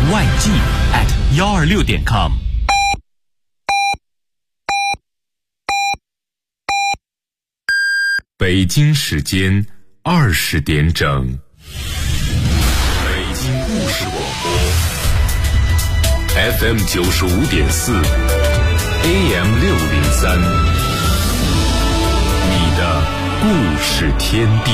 YG@126.com。北京时间20点整。北京故事广播 FM 95.4 AM 603，你的故事天地。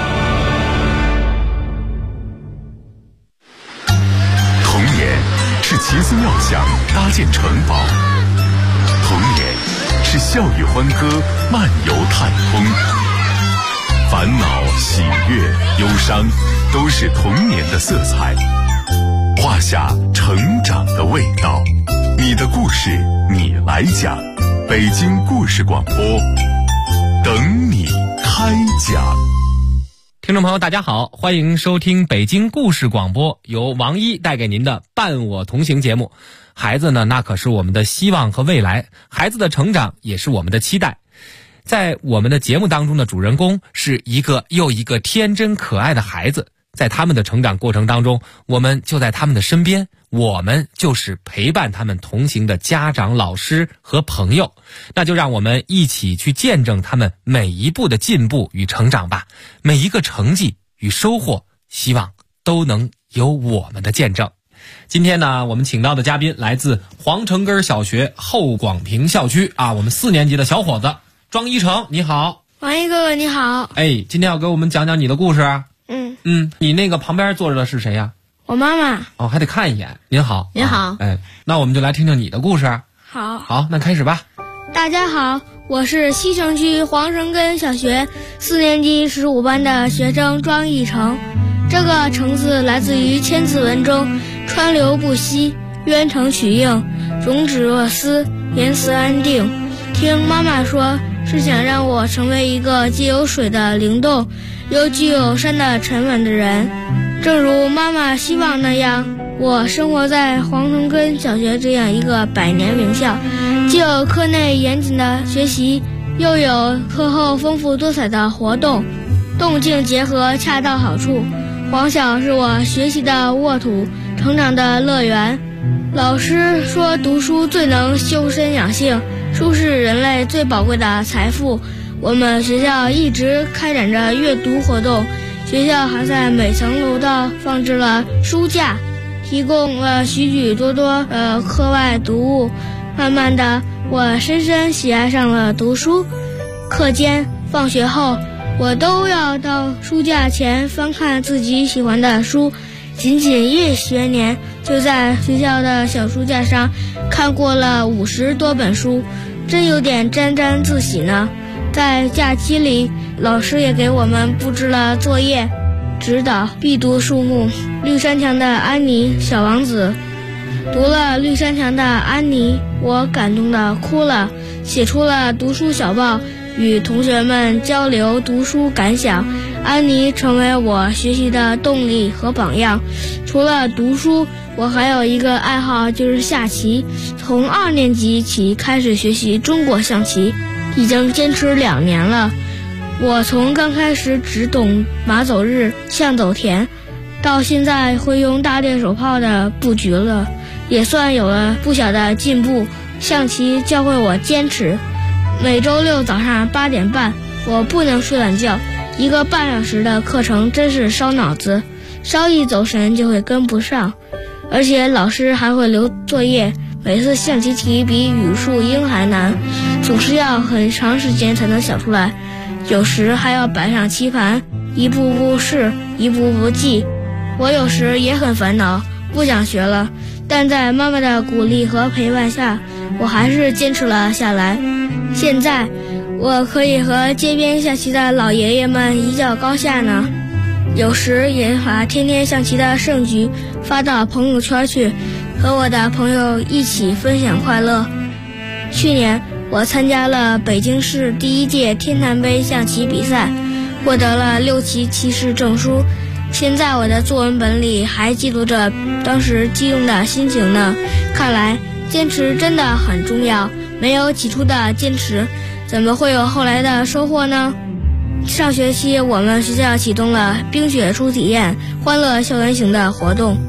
童年是奇思妙想搭建城堡，童年是笑语欢歌漫游太空，烦恼、喜悦、忧伤，都是童年的色彩，画下成长的味道。你的故事，你来讲。北京故事广播，等你开讲。 听众朋友大家好，欢迎收听北京故事广播，由王一带给您的伴我同行节目。孩子呢，那可是我们的希望和未来，孩子的成长也是我们的期待。在我们的节目当中的主人公是一个又一个天真可爱的孩子，在他们的成长过程当中，我们就在他们的身边，我们就是陪伴他们同行的家长、老师和朋友。那就让我们一起去见证他们每一步的进步与成长吧，每一个成绩与收获，希望都能有我们的见证。今天呢，我们请到的嘉宾来自黄城根小学后广平校区我们4年级的小伙子庄一成，你好。 王一哥哥你好。 今天要给我们讲讲你的故事。你那个旁边坐着的是谁呀？ 我妈妈。 还得看一眼。您好。 您好。 那我们就来听听你的故事。好，那开始吧。 大家好，我是西城区黄城根小学4年级15班的学生庄一成。这个成字来自于千字文中川流不息，渊成曲应，容止若思，言辞安定。听妈妈说，是想让我成为一个既有水的灵动，又具有山的沉稳的人。正如妈妈希望那样，我生活在黄城根小学这样一个100年名校，既有课内严谨的学习，又有课后丰富多彩的活动，动静结合恰到好处。黄小是我学习的沃土，成长的乐园。老师说，读书最能修身养性，书是人类最宝贵的财富。我们学校一直开展着阅读活动，学校还在每层楼道放置了书架，提供了许许多多课外读物。慢慢的，我深深喜爱上了读书。课间、放学后，我都要到书架前翻看自己喜欢的书。仅1学年，就在学校的小书架上看过了50多本书，真有点沾沾自喜呢。在假期里，老师也给我们布置了作业，指导必读书目绿山墙的安妮小王子。读了绿山墙的安妮，我感动的哭了，写出了读书小报，与同学们交流读书感想。安妮成为我学习的动力和榜样。除了读书，我还有一个爱好，就是下棋。从2年级起开始学习中国象棋，已经坚持2年了。我从刚开始只懂马走日、象走田，到现在会用大猎手炮的布局了，也算有了不小的进步。象棋教会我坚持。每周6早上8点半，我不能睡懒觉，1个半小时的课程真是烧脑子，稍一走神就会跟不上。而且老师还会留作业，每次象棋题比语数英还难，总是要很长时间才能想出来，有时还要摆上棋盘，一步步试，一步步记。我有时也很烦恼，不想学了，但在妈妈的鼓励和陪伴下，我还是坚持了下来。现在我可以和街边下棋的老爷爷们一较高下呢。有时也把天天象棋的胜局发到朋友圈去，和我的朋友一起分享快乐。去年我参加了北京市第1届天坛杯象棋比赛，获得了6级棋士证书。现在我的作文本里还记录着当时激动的心情呢。看来坚持真的很重要，没有起初的坚持，怎么会有后来的收获呢？上学期我们学校启动了冰雪初体验欢乐校园行的活动，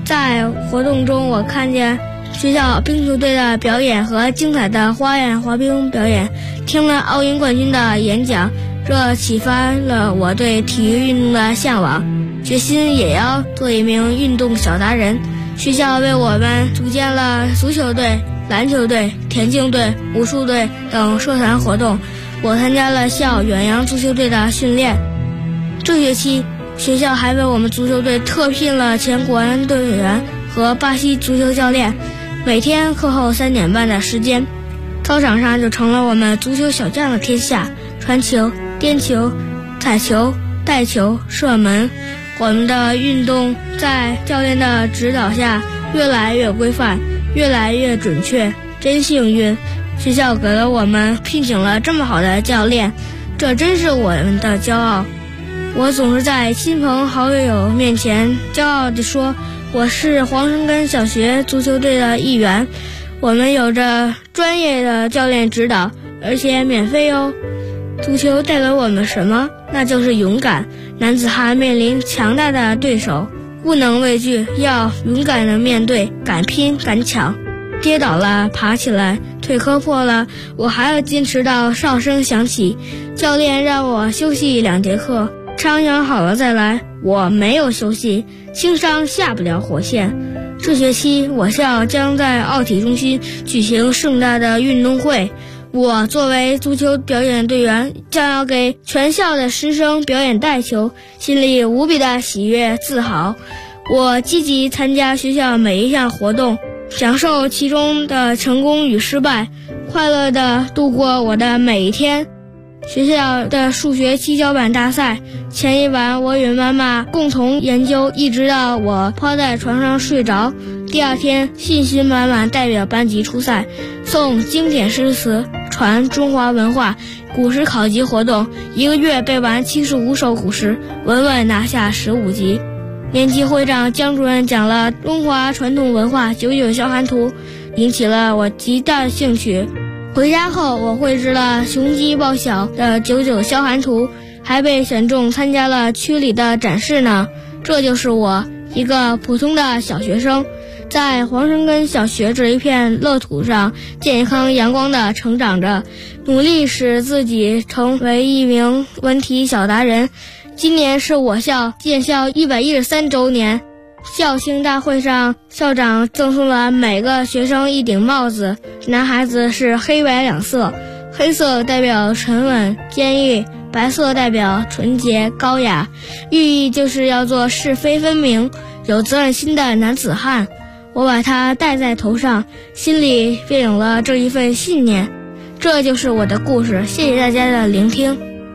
在活动中，我看见学校冰球队的表演和精彩的花样滑冰表演，听了奥运冠军的演讲，这启发了我对体育运动的向往，决心也要做一名运动小达人。学校为我们组建了足球队、篮球队、田径队、武术队等社团活动，我参加了校远洋足球队的训练。这学期学校还为我们足球队特聘了前国安队员和巴西足球教练，每天课后3点半的时间，操场上就成了我们足球小将的天下，传球、颠球、踩球、带球、射门，我们的运动在教练的指导下越来越规范，越来越准确，真幸运，学校给了我们聘请了这么好的教练，这真是我们的骄傲。我总是在亲朋好友面前骄傲地说，我是黄生根小学足球队的一员，我们有着专业的教练指导，而且免费哦。足球带给我们什么？那就是勇敢。男子汉面临强大的对手，不能畏惧，要勇敢地面对，敢拼敢抢。跌倒了爬起来，腿磕破了，我还要坚持到哨声响起。教练让我休息2节课，伤养好了再来，我没有休息，轻伤下不了火线。这学期我校将在奥体中心举行盛大的运动会，我作为足球表演队员，将要给全校的师生表演带球，心里无比的喜悦自豪。我积极参加学校每一项活动，享受其中的成功与失败，快乐地度过我的每一天。学校的数学七巧板大赛前一晚，我与妈妈共同研究，一直到我趴在床上睡着。第二天信心满满代表班级出赛，诵经典诗词，传中华文化，古诗考级活动，1个月背完75首古诗，稳稳拿下15级。年级会长姜主任讲了中华传统文化99消寒图，引起了我极大的兴趣。回家后，我绘制了雄鸡报晓的99消寒图，还被选中参加了区里的展示呢。这就是我，一个普通的小学生，在黄生根小学这一片乐土上健康阳光地成长着，努力使自己成为一名文体小达人。今年是我校建校113周年，校庆大会上，校长赠送了每个学生一顶帽子，男孩子是黑白两色，黑色代表沉稳坚毅，白色代表纯洁高雅，寓意就是要做是非分明、有责任心的男子汉。我把它戴在头上，心里便有了这一份信念。这就是我的故事，谢谢大家的聆听。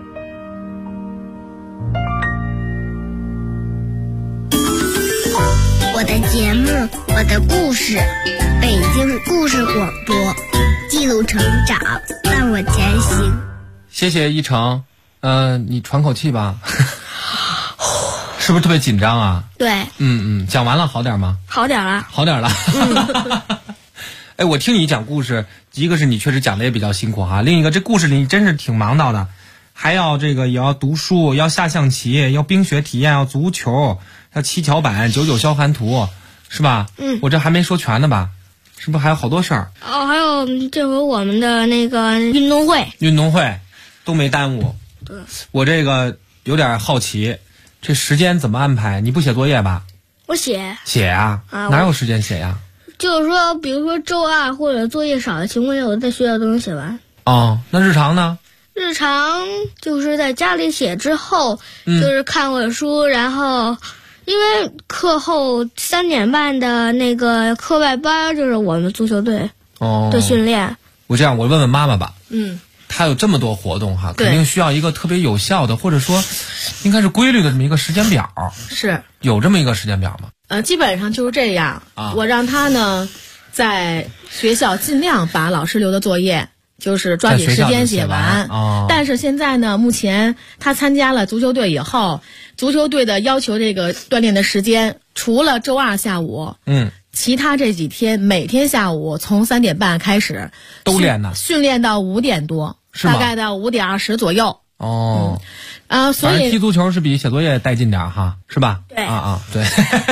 我的节目，我的故事，北京故事广播，记录成长，伴我前行。 谢谢一成，你喘口气吧，是不是特别紧张啊？ 对， 讲完了好点吗？ 好点了， 好点了。哎，我听你讲故事，一个是你确实讲的也比较辛苦哈，另一个这故事里你真是挺忙叨的，还要这个也要读书，要下象棋，要冰雪体验，要足球，要七巧板，99消寒图，是吧？我这还没说全呢吧？是不是还有好多事儿？ 哦，还有这回我们的那个运动会都没耽误。对，我这个有点好奇，这时间怎么安排？你不写作业吧？ 我写啊，哪有时间写呀？ 就是说，比如说周二或者作业少的情况下，我在学校都能写完。 哦，那日常呢？ 日常就是在家里写之后，就是看会儿书，然后因为课后3点半的那个课外班，就是我们足球队的训练。 我这样，我问问妈妈吧。她有这么多活动哈，肯定需要一个特别有效的，或者说应该是规律的这么一个时间表。 是有这么一个时间表吗？ 基本上就是这样。我让他呢，在学校尽量把老师留的作业，就是抓紧时间写完。但是现在呢，目前他参加了足球队以后，足球队的要求这个锻炼的时间，除了周二下午，其他这几天每天下午从3点半开始都练呢， 训练到5点多，大概到5点20左右。 所以踢足球是比写作业带劲点哈，是吧？ 对对。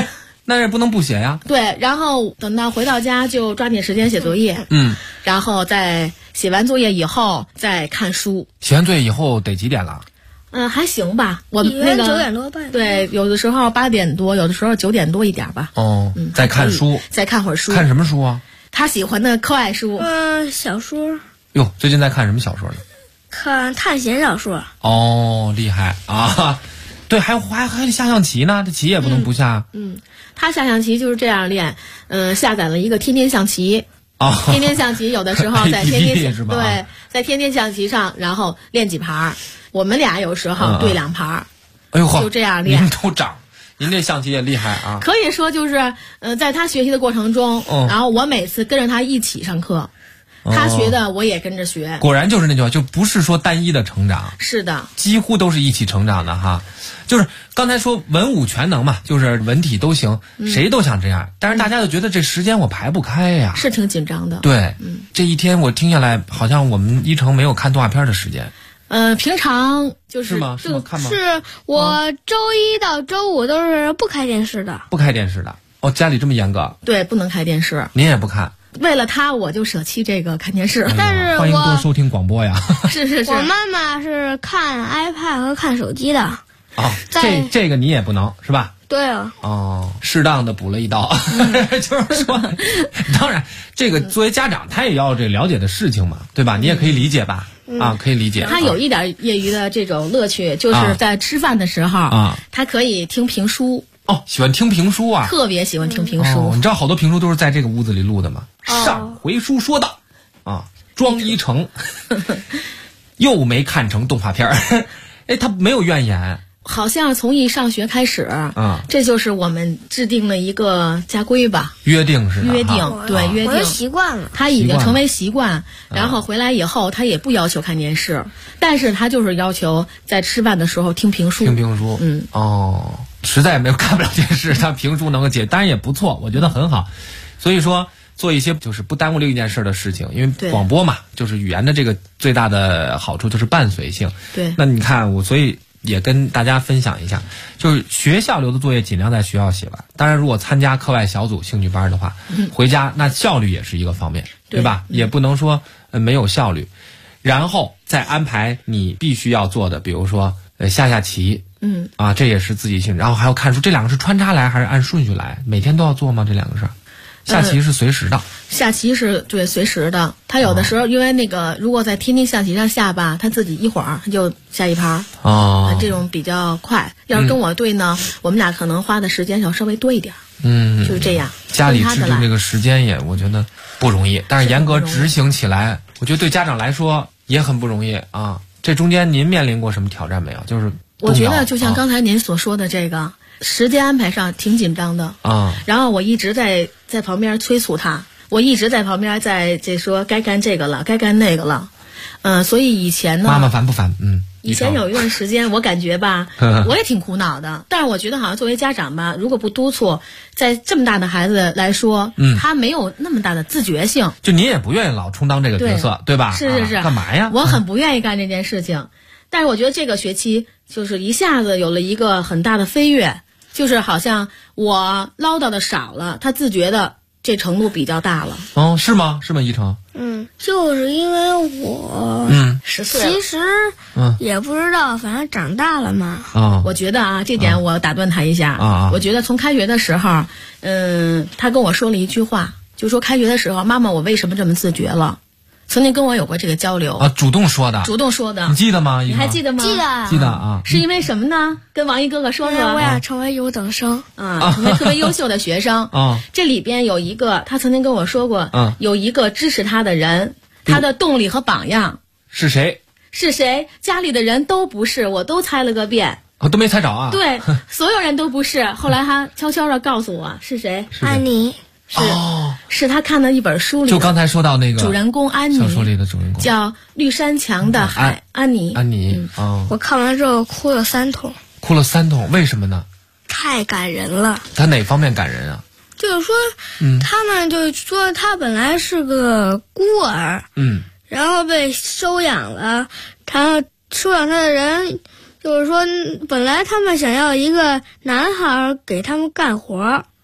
那也不能不写呀。 对，然后等到回到家就抓紧时间写作业。然后在写完作业以后再看书。 写完作业以后得几点了？ 还行吧。我那个 9点多半。 对，有的时候8点多，有的时候9点多一点吧。 再看书， 再看会儿书。 看什么书啊？ 他喜欢的课外书。 小说。 哟，最近在看什么小说呢？ 看探险小说。 厉害啊！对，还得下象棋呢，这棋也不能不下。 他下象棋就是这样练。下载了一个天天象棋。天天象棋有的时候在天天是吧？ 对，在天天象棋上，然后练几盘。我们俩有时候对2盘。 哎呦呵， 就这样练。 您都长，您这象棋也厉害啊！ 可以说就是，在他学习的过程中，然后我每次跟着他一起上课。他学的我也跟着学。 果然就是那句话，就不是说单一的成长。 是的， 几乎都是一起成长的哈。就是刚才说文武全能嘛，就是文体都行，谁都想这样。但是大家就觉得这时间我排不开呀， 是挺紧张的。 对，这一天我听下来，好像我们一成没有看动画片的时间。 平常就是吗？是吗？看吗？ 是我周一到周五都是不开电视的。 不开电视的？家里这么严格？ 对，不能开电视。 您也不看？ 为了他，我就舍弃这个看电视。 但是欢迎多收听广播呀。 是。 我妈妈是看 iPad 和看手机的。 这个你也不能是吧？ 对啊。 适当的补了一刀。就是说，当然，这个作为家长，他也要这了解的事情嘛，对吧？你也可以理解吧？可以理解。 他有一点业余的这种乐趣，就是在吃饭的时候，他可以听评书。 喜欢听评书啊！ 特别喜欢听评书。 你知道好多评书都是在这个屋子里录的吗？上回书说的庄一成又没看成动画片儿。他没有怨言。 好像从一上学开始，这就是我们制定了一个家规吧？ 约定是约定，对，约定。 我习惯了， 他已经成为习惯。然后回来以后，他也不要求看电视，但是他就是要求在吃饭的时候听评书。 听评书，实在没有看不了电视，他评书能够解，当然也不错，我觉得很好。所以说，做一些就是不耽误另一件事的事情，因为广播嘛，就是语言的这个最大的好处就是伴随性。 对， 那你看所以也跟大家分享一下，就是学校留的作业尽量在学校写完。当然，如果参加课外小组、兴趣班的话，回家那效率也是一个方面，对吧？也不能说没有效率。然后再安排你必须要做的，比如说下棋。这也是自己兴趣。然后还要看书，这两个是穿插来还是按顺序来？每天都要做吗？这两个事儿？下棋是随时的。 下棋是对随时的。他有的时候因为那个，如果在天天象棋上下吧，他自己一会儿他就下一盘。这种比较快。要是跟我对呢，我们俩可能花的时间要稍微多一点。就是这样。 家里制定这个时间也我觉得不容易，但是严格执行起来，我觉得对家长来说也很不容易啊。这中间您面临过什么挑战没有？就是我觉得就像刚才您所说的这个，时间安排上挺紧张的。然后我一直在旁边催促他，我一直在旁边在说该干这个了，该干那个了。所以以前呢， 妈妈烦不烦？ 以前有一段时间，我感觉吧，我也挺苦恼的。但是我觉得好像作为家长吧，如果不督促，在这么大的孩子来说，他没有那么大的自觉性。 就您也不愿意老充当这个角色，对吧？ 是。 干嘛呀？ 我很不愿意干这件事情。但是我觉得这个学期就是一下子有了一个很大的飞跃，就是好像我唠叨的少了，他自觉的这程度比较大了。 是吗？是吗？一成？ 就是因为我 10岁了， 其实也不知道，反正长大了嘛。 我觉得这点我打断他一下。我觉得从开学的时候，他跟我说了一句话，就说开学的时候，妈妈，我为什么这么自觉了？曾经跟我有过这个交流主动说的。 你记得吗？ 你还记得吗？ 记得啊。 是因为什么呢？跟王一哥哥说说。 我要成为优等生成为特别优秀的学生。这里边有一个，他曾经跟我说过，有一个支持他的人，他的动力和榜样是谁？ 家里的人都不是，我都猜了个遍。 都没猜着啊？ 对，所有人都不是。后来他悄悄地告诉我是谁？ 安妮。 是他看的一本书里， 就刚才说到那个主人公安妮， 小说里的主人公叫绿山墙的海，安妮。 我看完之后哭了3桶。 哭了3桶，为什么呢？ 太感人了。 他哪方面感人啊？ 就是说，他们就说他本来是个孤儿，然后被收养了，然后收养他的人，就是说，本来他们想要一个男孩给他们干活。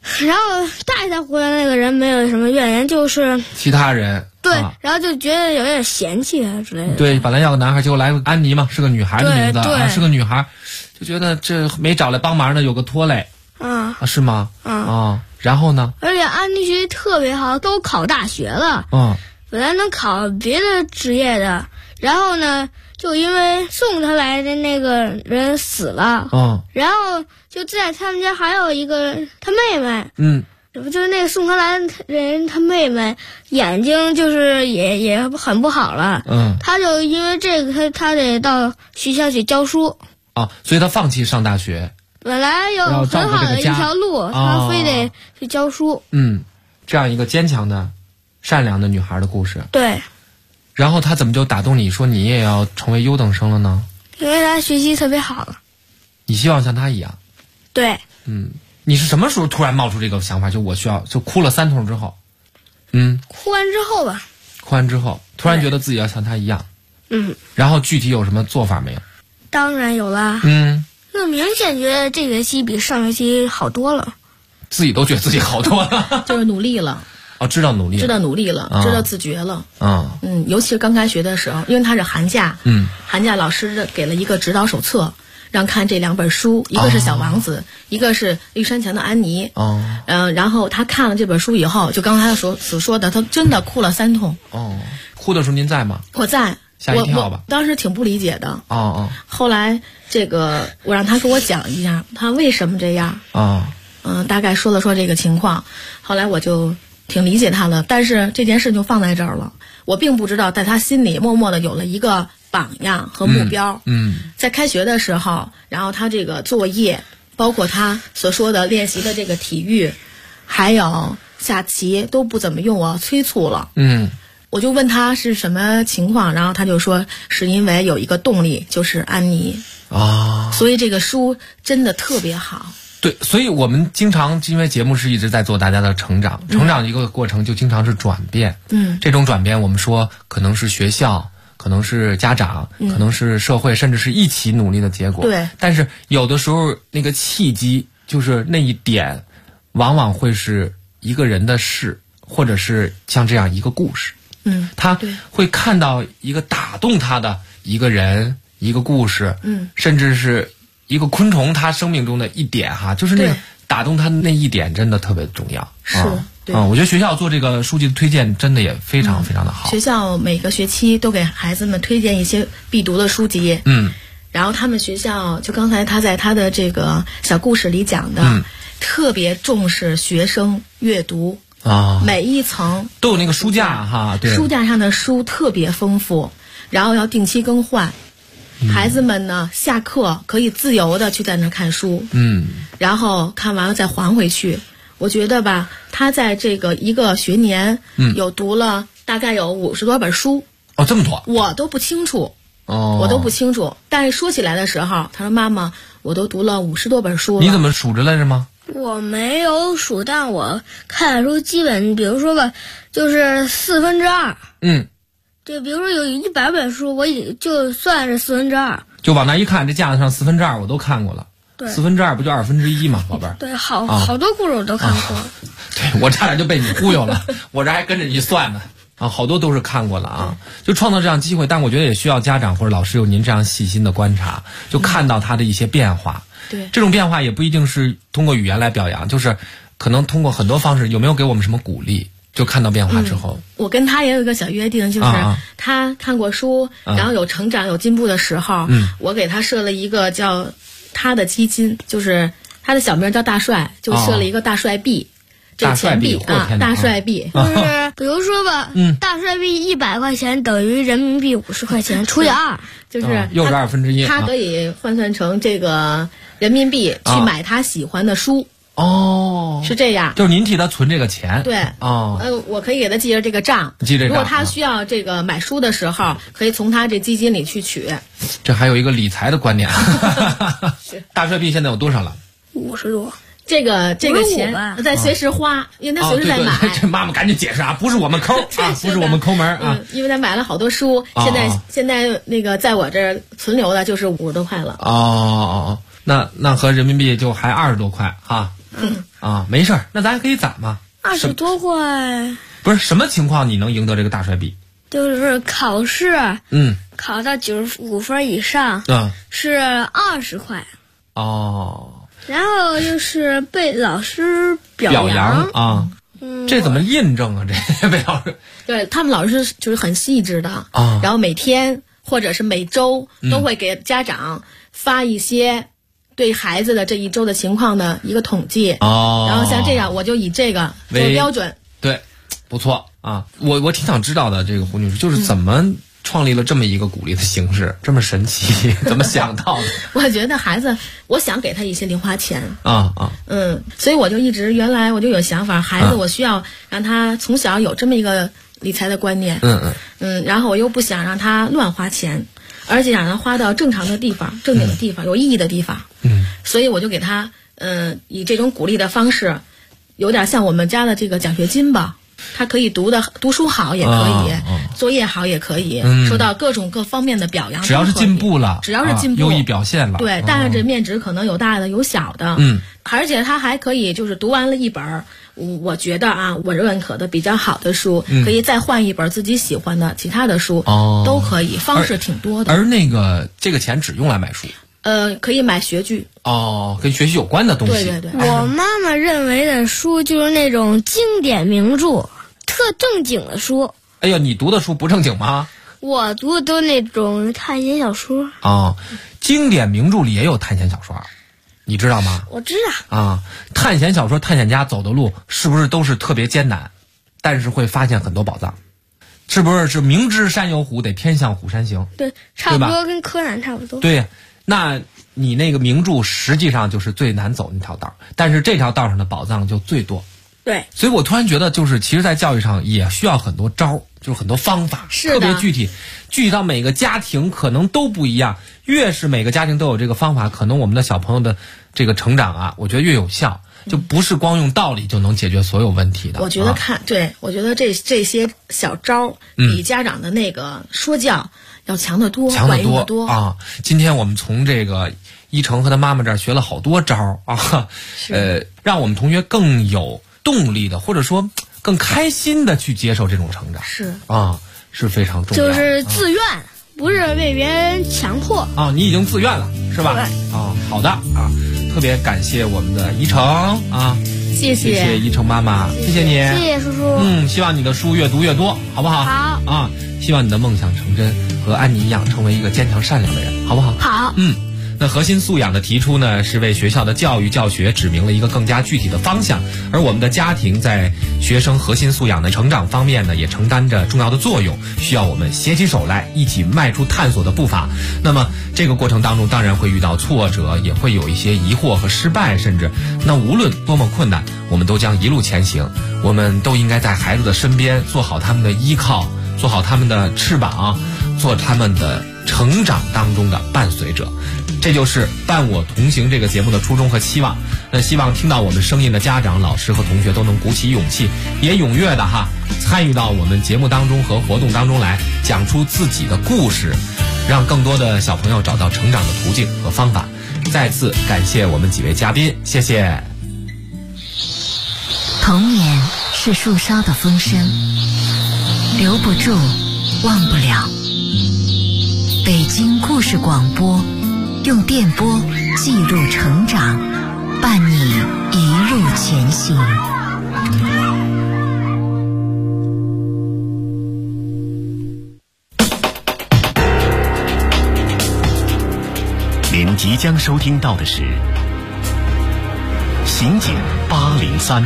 然后带他回来那个人没有什么怨言，就是其他人对，然后就觉得有点嫌弃他之类的。 对，本来要个男孩，结果来个安妮嘛，是个女孩的名字啊，是个女孩，就觉得这没找来帮忙的有个拖累啊，是吗？啊，然后呢？ 而且安妮学习特别好，都考大学了。本来能考别的职业的，然后呢，就因为送他来的那个人死了。然后就在他们家还有一个他妹妹。就是那个送他来的人，他妹妹眼睛就是也很不好了。他就因为这个，他得到学校去教书。 所以他放弃上大学。 本来有很好的一条路，他非得去教书。 这样一个坚强的、善良的女孩的故事。 对。 然后他怎么就打动你说你也要成为优等生了呢？ 因为他学习特别好了。 你希望像他一样？ 对。 你是什么时候突然冒出这个想法？就我需要，就哭了3通之后。 哭完之后吧。 哭完之后，突然觉得自己要像他一样。然后具体有什么做法没有？ 当然有啦。就明显觉得这学期比上学期好多了。 自己都觉得自己好多了。 就是努力了。 知道努力了， 知道努力了，知道自觉了。尤其是刚开学的时候，因为他是寒假，寒假老师给了一个指导手册，让看这2本书，一个是《小王子》，一个是绿山墙的安妮。然后他看了这本书以后，就刚才所说的，他真的哭了3通。 哭的时候您在吗？ 我在。 吓一跳吧。 我当时挺不理解的。后来我让他给我讲一下，他为什么这样。大概说了说这个情况，后来我就挺理解他的，但是这件事就放在这儿了。我并不知道，在他心里默默的有了一个榜样和目标。在开学的时候，然后他这个作业，包括他所说的练习的这个体育，还有下棋都不怎么用我催促了。我就问他是什么情况，然后他就说是因为有一个动力，就是安妮。所以这个书真的特别好。 对，所以我们经常因为节目是一直在做大家的成长一个过程，就经常是转变。这种转变我们说可能是学校，可能是家长，可能是社会，甚至是一起努力的结果。对。但是有的时候那个契机就是那一点，往往会是一个人的事，或者是像这样一个故事。他会看到一个打动他的一个人，一个故事。甚至是一个昆虫，它生命中的一点就是那个打动他那一点，真的特别重要。我觉得学校做这个书籍的推荐真的也非常非常的好。 学校每个学期都给孩子们推荐一些必读的书籍。然后他们学校就刚才他在他的这个小故事里讲的，特别重视学生阅读。每一层都有那个书架对， 书架上的书特别丰富，然后要定期更换。孩子们呢，下课可以自由的去在那看书。然后看完了再还回去。我觉得吧，他在这个一个学年，有读了大概有50多本书。 这么多？ 我都不清楚。我都不清楚。但是说起来的时候，他说妈妈，我都读了50多本书了。 你怎么数着来着吗？ 我没有数，但我看的书基本，比如说吧，就是2/4。对，比如说有100本书，我也就算是2/4。 就往那一看，这架子上2/4我都看过了。对，1/4不就1/2嘛，宝贝儿。 对，好多故事我都看过。 对，我差点就被你忽悠了，我这还跟着你算呢。好多都是看过了就创造这样机会，但我觉得也需要家长或者老师有您这样细心的观察，就看到他的一些变化。 对， 这种变化也不一定是通过语言来表扬，就是可能通过很多方式。有没有给我们什么鼓励？就看到变化之后， 我跟他也有一个小约定，就是他看过书，然后有成长有进步的时候，我给他设了一个叫他的基金，就是他的小名叫大帅，就设了一个大帅币。这钱币大帅币就是比如说吧，大帅币100块钱等于人民币50块钱除以2， 就是又是1/2。 他可以换算成这个人民币去买他喜欢的书。是这样。 就是您替他存这个钱。 对。我可以给他记着这个账。 记这账。 如果他需要这个买书的时候，可以从他这基金里去取。 这还有一个理财的观念。大帅币现在有多少了 ？50多。 这个钱在随时花，因为他随时在买。 这妈妈赶紧解释不是我们抠不是我们抠门因为他买了好多书，现在那个在我这儿存留的就是50多块了。 那和人民币就还20多块没事儿，那咱还可以攒嘛。 20多块。 不是什么情况你能赢得这个大帅币？ 就是考试，考到95分以上，是20块。 哦。 然后就是被老师表扬啊。这怎么印证啊？这被老师对他们老师就是很细致的啊，然后每天或者是每周都会给家长发一些对孩子的这一周的情况的一个统计然后像这样我就以这个做标准。 对，不错啊。我挺想知道的，这个胡女士就是怎么创立了这么一个鼓励的形式，这么神奇，怎么想到的？ 我觉得孩子，我想给他一些零花钱所以我就原来我就有想法，孩子我需要让他从小有这么一个理财的观念，然后我又不想让他乱花钱，而且让他花到正常的地方、正经的地方、有意义的地方，所以我就给他以这种鼓励的方式，有点像我们家的这个奖学金吧。他可以读书好也可以，作业好也可以，受到各种各方面的表扬。 只要是进步了，优异表现了， 对，但是这面值可能有大的有小的，而且他还可以就是读完了一本，我觉得我认可的比较好的书，可以再换一本自己喜欢的其他的书，都可以，方式挺多的。 而这个钱只用来买书。 可以买学具跟学习有关的东西。 对。 我妈妈认为的书就是那种经典名著，特正经的书。 哎呀，你读的书不正经吗？ 我读的都那种探险小说。 经典名著里也有探险小说，你知道吗？ 我知道。 探险小说探险家走的路是不是都是特别艰难，但是会发现很多宝藏？是不是明知山有虎，得偏向虎山行？ 对，差不多跟柯南差不多。 对。那你那个名著实际上就是最难走那条道，但是这条道上的宝藏就最多。 对， 所以我突然觉得，就是其实，在教育上也需要很多招，就是很多方法，特别具体到每个家庭可能都不一样。越是每个家庭都有这个方法，可能我们的小朋友的这个成长我觉得越有效，就不是光用道理就能解决所有问题的。 我觉得我觉得这些小招比家长的那个说教要强得多，管用得多今天我们从这个一成和他妈妈这儿学了好多招让我们同学更有动力的，或者说更开心的去接受这种成长，是非常重要的。 就是自愿，不是被别人强迫你已经自愿了，是吧？好的特别感谢我们的一成谢谢一成妈妈，谢谢你， 谢谢叔叔。 希望你的书越读越多，好不好？ 好希望你的梦想成真，和安妮一样成为一个坚强善良的人，好不好？ 好。 那核心素养的提出呢，是为学校的教育教学指明了一个更加具体的方向，而我们的家庭在学生核心素养的成长方面呢，也承担着重要的作用，需要我们携起手来，一起迈出探索的步伐。那么这个过程当中当然会遇到挫折，也会有一些疑惑和失败，甚至那无论多么困难，我们都将一路前行。我们都应该在孩子的身边，做好他们的依靠，做好他们的翅膀，做他们的成长当中的伴随者。这就是伴我同行这个节目的初衷和期望。那希望听到我们声音的家长、老师和同学都能鼓起勇气，也踊跃的参与到我们节目当中和活动当中来，讲出自己的故事，让更多的小朋友找到成长的途径和方法。再次感谢我们几位嘉宾，谢谢。 童年是树梢的风声，留不住，忘不了。北京故事广播，用电波记录成长，伴你一路前行。 您即将收听到的是刑警803。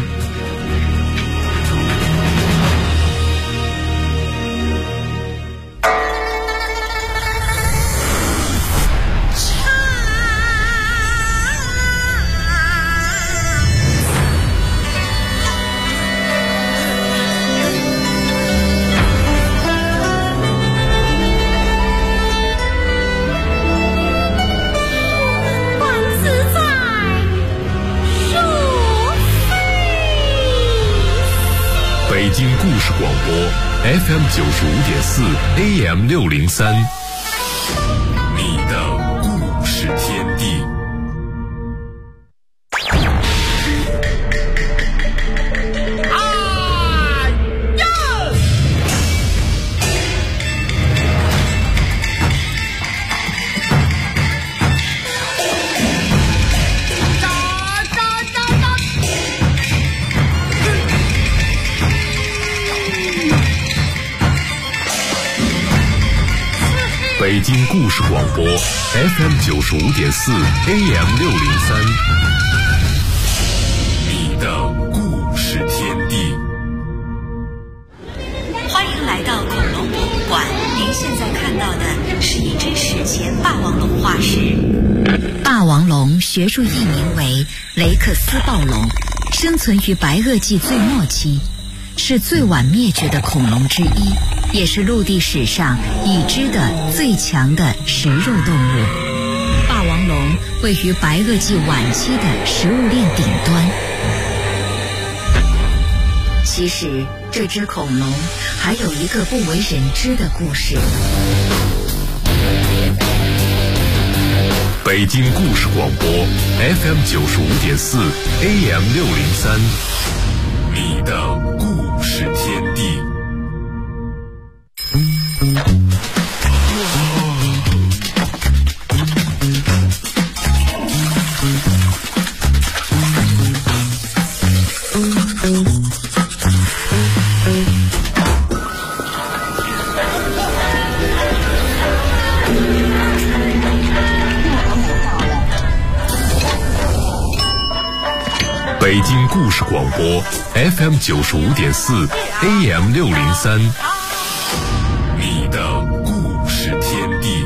北京故事广播 FM 95.4 AM 603，你的故事天地。 北京故事广播 FM 95.4 AM 603，你的故事天地。 欢迎来到恐龙博物馆，您现在看到的是一只史前霸王龙化石。霸王龙学术译名为雷克斯暴龙，生存于白垩纪最末期，是最晚灭绝的恐龙之一，也是陆地史上已知的最强的食肉动物。霸王龙位于白垩纪晚期的食物链顶端。其实这只恐龙还有一个不为人知的故事。 北京故事广播 FM 95.4 AM 603，你的故事天地。北京故事广播 FM 95.4 AM 603，你的故事天地。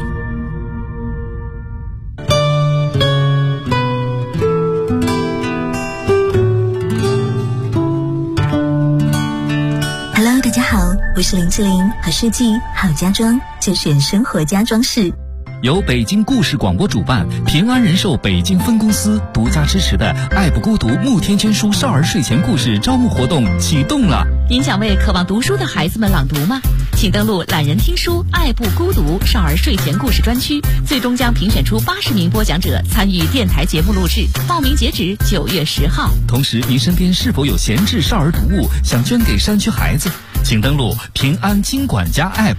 Hello， 大家好，我是林志玲，好设计好家装就选生活家装饰。 由北京故事广播主办，平安人寿北京分公司独家支持的爱不孤独慕天捐书少儿睡前故事招募活动启动了。 您想为渴望读书的孩子们朗读吗？请登录懒人听书爱不孤独少儿睡前故事专区，最终将评选出80名播讲者参与电台节目录制，报名截止9月10号。 同时，您身边是否有闲置少儿读物想捐给山区孩子？请登录平安金管家 App。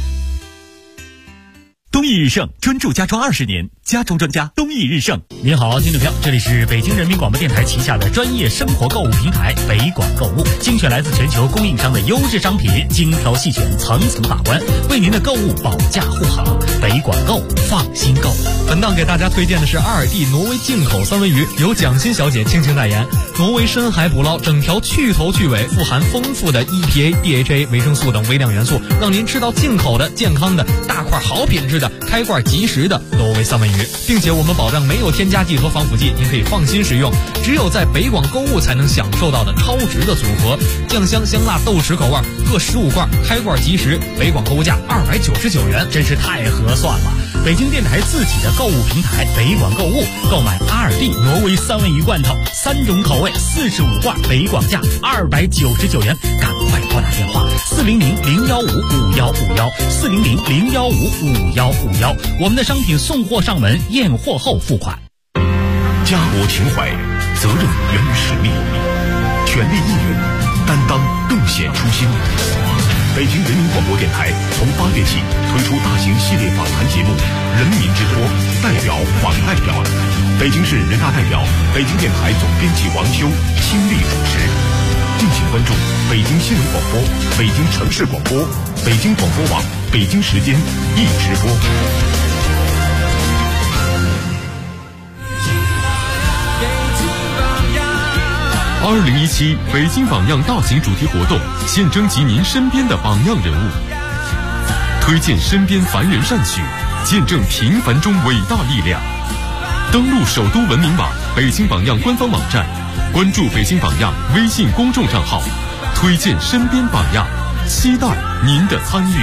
东易日盛专注家装20年，家装专家东易日盛。 您好，听众朋友，这里是北京人民广播电台旗下的专业生活购物平台北广购物，精选来自全球供应商的优质商品，精挑细选，层层把关，为您的购物保驾护航。北广购，放心购。 本档给大家推荐的是阿尔蒂挪威进口三文鱼，由蒋欣小姐倾情代言。挪威深海捕捞，整条去头去尾，富含丰富的 EPA、DHA、维生素等微量元素，让您吃到进口的、健康的、大块好品质的、开罐即食的挪威三文鱼，并且我们保障没有添加剂和防腐剂，您可以放心食用。只有在北广购物才能享受到的超值的组合，酱香、香辣、豆豉口味各15罐，开罐即食，北广购物价299元， 真是太合算了。北京电台自己的购物平台北广购物，购买阿尔蒂挪威三文鱼罐头，3种口味，45罐，北广价299元，赶快拨打电话400-015-5151，400-015-5151，我们的商品送货上门，验货后付款。 家国情怀，责任源于使命，全力应援，担当更显初心。北京人民广播电台从8月起推出大型系列访谈节目《人民之播》，代表访代表，北京市人大代表、北京电台总编辑王修亲力主持。敬请关注北京新闻广播、北京城市广播、北京广播网、北京时间一直播。2017北京榜样大型主题活动，现征集您身边的榜样人物，推荐身边凡人善举，见证平凡中伟大力量。登录首都文明网、北京榜样官方网站，关注北京榜样微信公众账号，推荐身边榜样，期待您的参与。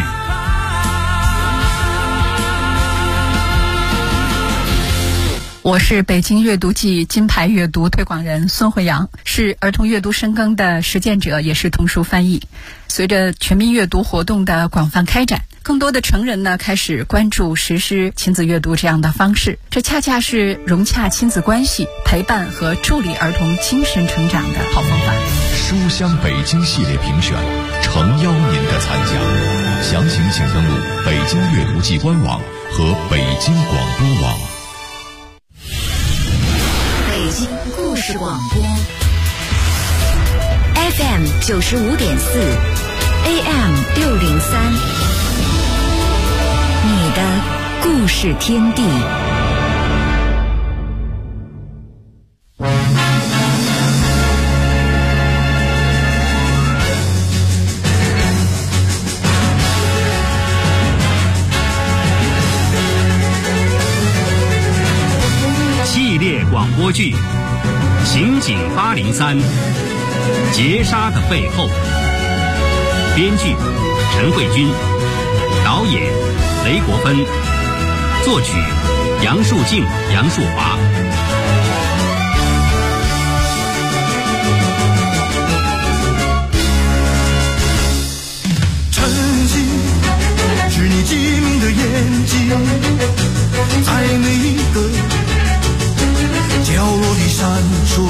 我是北京阅读季金牌阅读推广人孙慧阳，是儿童阅读深耕的实践者，也是童书翻译。随着全民阅读活动的广泛开展，更多的成人呢开始关注实施亲子阅读这样的方式，这恰恰是融洽亲子关系、陪伴和助力儿童精神成长的好方法。 书香北京系列评选，诚邀您的参加。详情请登录北京阅读季官网和北京广播网。 北京故事广播 FM 95.4 AM 603，你的故事天地。 系列广播剧《刑警803》，劫杀的背后。编剧陈慧君，导演雷国芬，作曲杨树静、杨树华。 晨曦是你机敏的眼睛，在每一个角落里闪烁。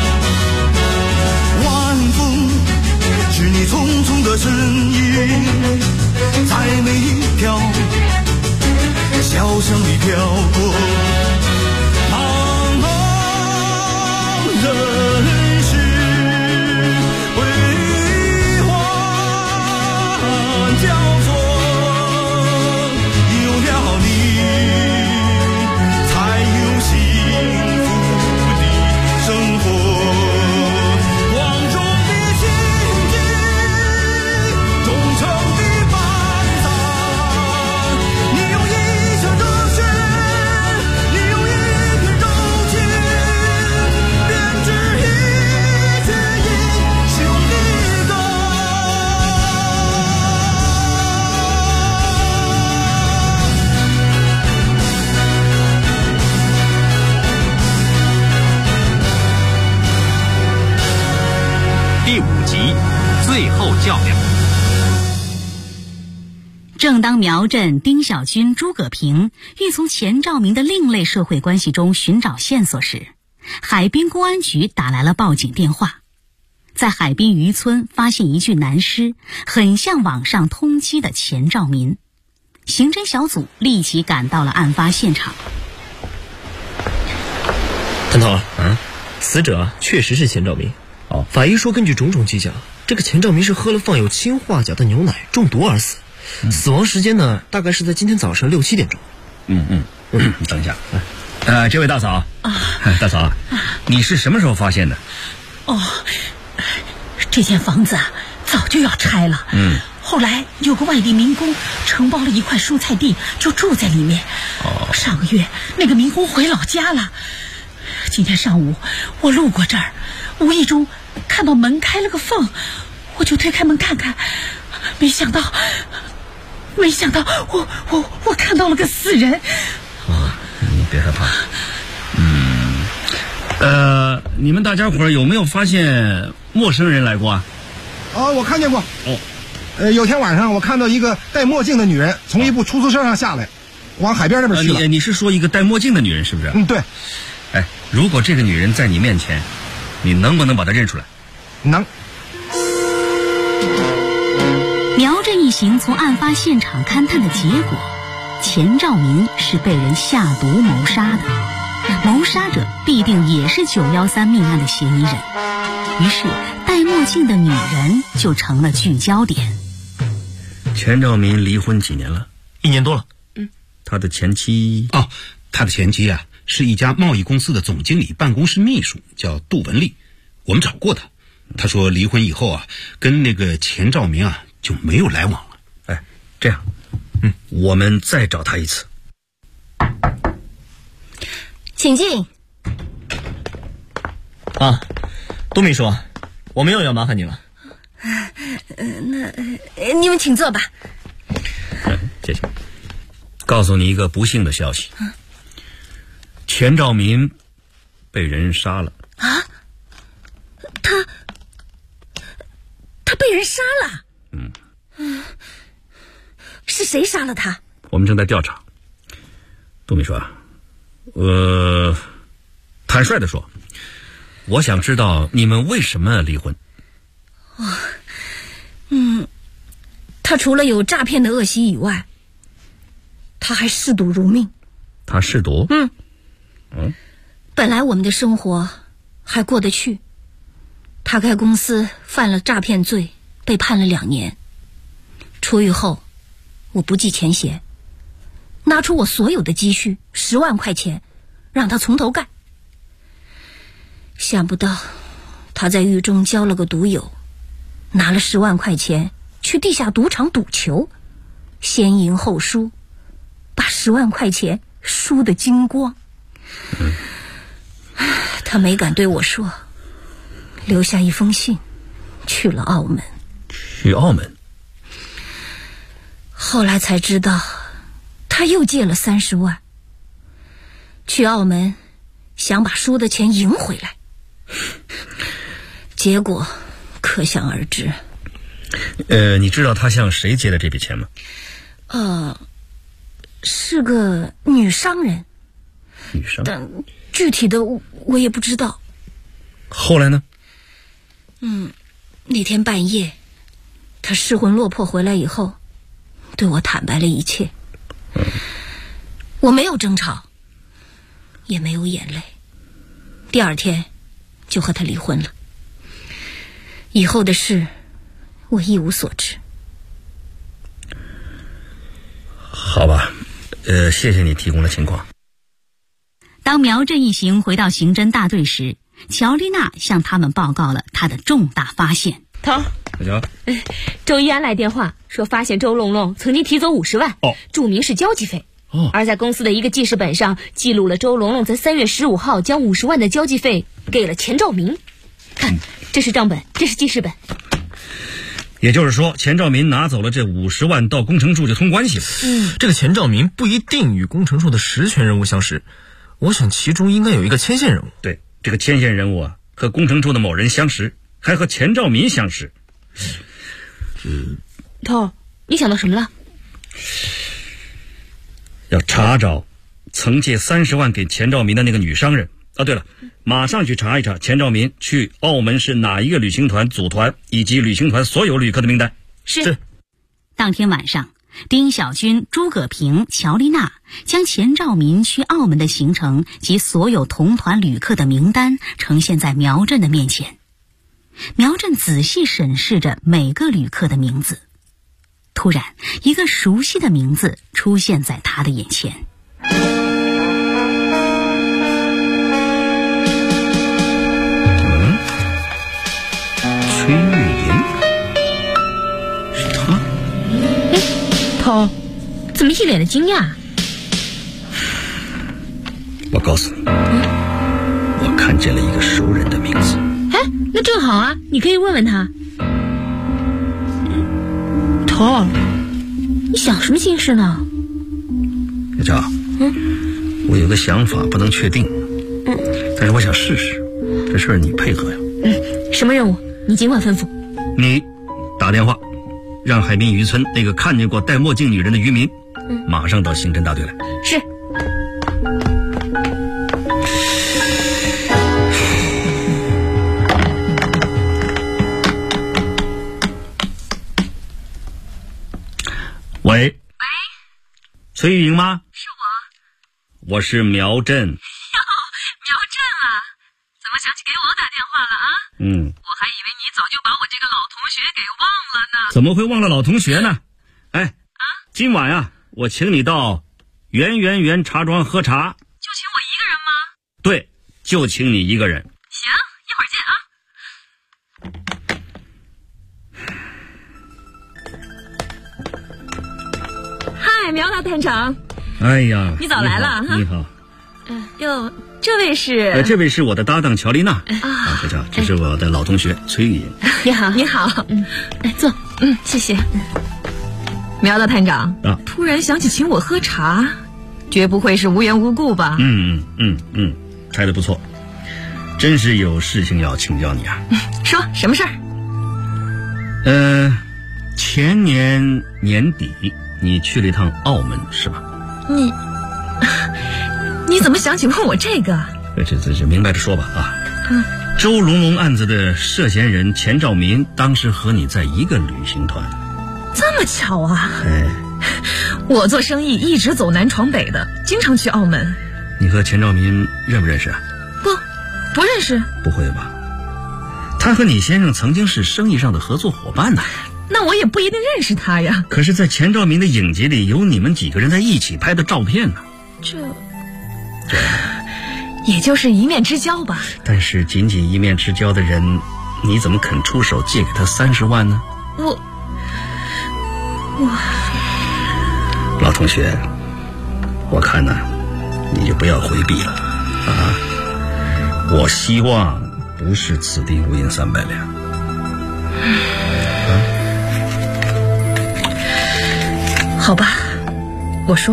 晚风是你匆匆的身影，在每一条小巷里飘过。茫茫人世辉煌交错，有了你才有幸福的生活。 第5集最后较量。 正当苗震、丁小军、诸葛平欲从钱兆民的另类社会关系中寻找线索时，海滨公安局打来了报警电话。在海滨渔村发现一具男尸，很像网上通缉的钱兆民。刑侦小组立即赶到了案发现场。 探头，死者确实是钱兆民。法医说根据种种迹象，这个钱兆民是喝了放有氰化钾的牛奶中毒而死。死亡时间呢，大概是在今天早上6、7点钟。 你等一下，这位大嫂，大嫂，你是什么时候发现的？ 这间房子早就要拆了。后来有个外地民工承包了一块蔬菜地，就住在里面。上个月那个民工回老家了。今天上午我路过这儿，无意中看到门开了个缝，我就推开门看看，没想到我看到了个死人。 你别害怕。你们大家伙有没有发现陌生人来过啊？ 我看见过。有天晚上我看到一个戴墨镜的女人从一部出租车上下来，往海边那边去了。 你是说一个戴墨镜的女人是不是？ 对。 如果这个女人在你面前，你能不能把她认出来？ 能。 苗震一行从案发现场勘探的结果，钱兆民是被人下毒谋杀的，谋杀者必定也是913命案的嫌疑人。于是戴墨镜的女人就成了聚焦点。 钱兆民离婚几年了 ？1年多了。 他的前妻？ 他的前妻是一家贸易公司的总经理办公室秘书，叫杜文丽。我们找过他，他说离婚以后跟那个钱兆民就没有来往了。 这样，我们再找他一次。 请进。 杜秘书，我们又要麻烦你了。 那你们请坐吧。 谢谢。告诉你一个不幸的消息，钱兆民被人杀了。 他被人杀了？是谁杀了他？ 我们正在调查。杜秘书坦率地说，我想知道你们为什么离婚。 他除了有诈骗的恶习以外，他还嗜赌如命。 他嗜赌？ 本来我们的生活还过得去，他开公司犯了诈骗罪，被判了2年。出狱后，我不计前嫌， 拿出我所有的积蓄10万块钱，让他从头干。想不到他在狱中交了个赌友，拿了10万块钱去地下赌场赌球，先赢后输，把10万块钱输得精光。他没敢对我说，留下一封信去了澳门。 去澳门？ 后来才知道他又借了30万去澳门，想把输的钱赢回来，结果可想而知。 你知道他向谁借的这笔钱吗？ 是个女商人。 女商？ 但具体的我也不知道。 后来呢？ 那天半夜他失魂落魄回来以后，对我坦白了一切。我没有争吵，也没有眼泪，第2天就和他离婚了。以后的事我一无所知。 好吧，谢谢你提供的情况。 当苗振一行回到刑侦大队时，乔丽娜向他们报告了她的重大发现。 头，周一安来电话说，发现周龙龙曾经提走50万，注明是交际费。而在公司的一个记事本上记录了周龙龙在3月15号将50万的交际费给了钱兆民。看，这是账本，这是记事本。 也就是说，钱兆民拿走了这50万到工程处就通关系了。 这个钱兆民不一定与工程处的实权人物相识，我想其中应该有一个牵线人物。 对，这个牵线人物啊，和工程处的某人相识，还和钱兆民相识。 头，你想到什么了？ 要查找曾借30万给钱兆民的那个女商人。对了，马上去查一查钱兆民去澳门是哪一个旅行团组团，以及旅行团所有旅客的名单。 是。当天晚上，丁小军、诸葛平、乔丽娜将钱兆民去澳门的行程及所有同团旅客的名单呈现在苗振的面前。苗振仔细审视着每个旅客的名字，突然一个熟悉的名字出现在他的眼前。 崔玉莹，是他。 头，怎么一脸的惊讶？ 我告诉你，我看见了一个熟人的名字。 那正好啊，你可以问问他。头，你想什么心事呢？ 小赵，我有个想法，不能确定，但是我想试试，这事儿你配合呀。 什么任务？你尽管吩咐。 你打电话让海滨渔村那个看见过戴墨镜女人的渔民，马上到刑侦大队来。 是。 喂，崔玉莹吗？是我。我是苗振。 苗振啊，怎么想起给我打电话了啊？我还以为你早就把我这个老同学给忘了呢。 怎么会忘了老同学呢？今晚啊，我请你到圆茶庄喝茶。 就请我一个人吗？ 对，就请你一个人。 行，一会儿见啊。 嗨，苗大探长。 哎呀， 你早来了哈。 你好。 哟，这位是？ 这位是我的搭档乔丽娜。小乔，这是我的老同学崔玉莹。 你好，你好。坐。谢谢。苗大探长突然想起请我喝茶，绝不会是无缘无故吧？ 猜得不错，真是有事情要请教你啊。 说什么事儿？前年年底你去了一趟澳门是吧？ 你怎么想起问我这个？ 这明白着说吧啊。周龙龙案子的涉嫌人钱兆民当时和你在一个旅行团。 这么巧啊！我做生意一直走南闯北的，经常去澳门。 你和钱兆民认不认识啊？ 不认识。 不会吧？他和你先生曾经是生意上的合作伙伴呢。 那我也不一定认识他呀。 可是，在钱兆明的影集里有你们几个人在一起拍的照片呢。 这也就是一面之交吧。 但是仅仅一面之交的人，你怎么肯出手借给他30万呢？ 我老同学，我看呢，你就不要回避了啊！我希望不是此地无银300两。 好吧，我说，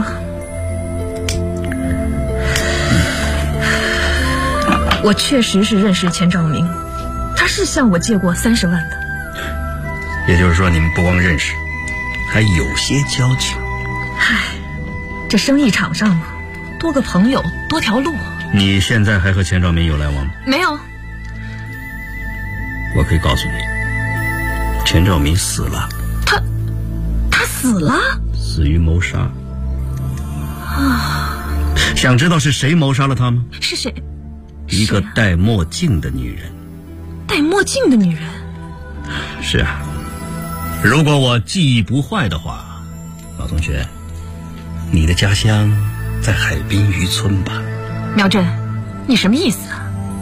我确实是认识钱兆明，他是向我借过30万的。 也就是说，你们不光认识，还有些交情。 唉，这生意场上嘛，多个朋友多条路。 你现在还和钱兆明有来往吗？ 没有。 我可以告诉你，钱兆明死了。 他死了？ 死于谋杀。 啊！ 想知道是谁谋杀了他吗？ 是谁？ 一个戴墨镜的女人。 戴墨镜的女人？ 是啊。如果我记忆不坏的话，老同学，你的家乡在海滨渔村吧？ 苗振，你什么意思啊？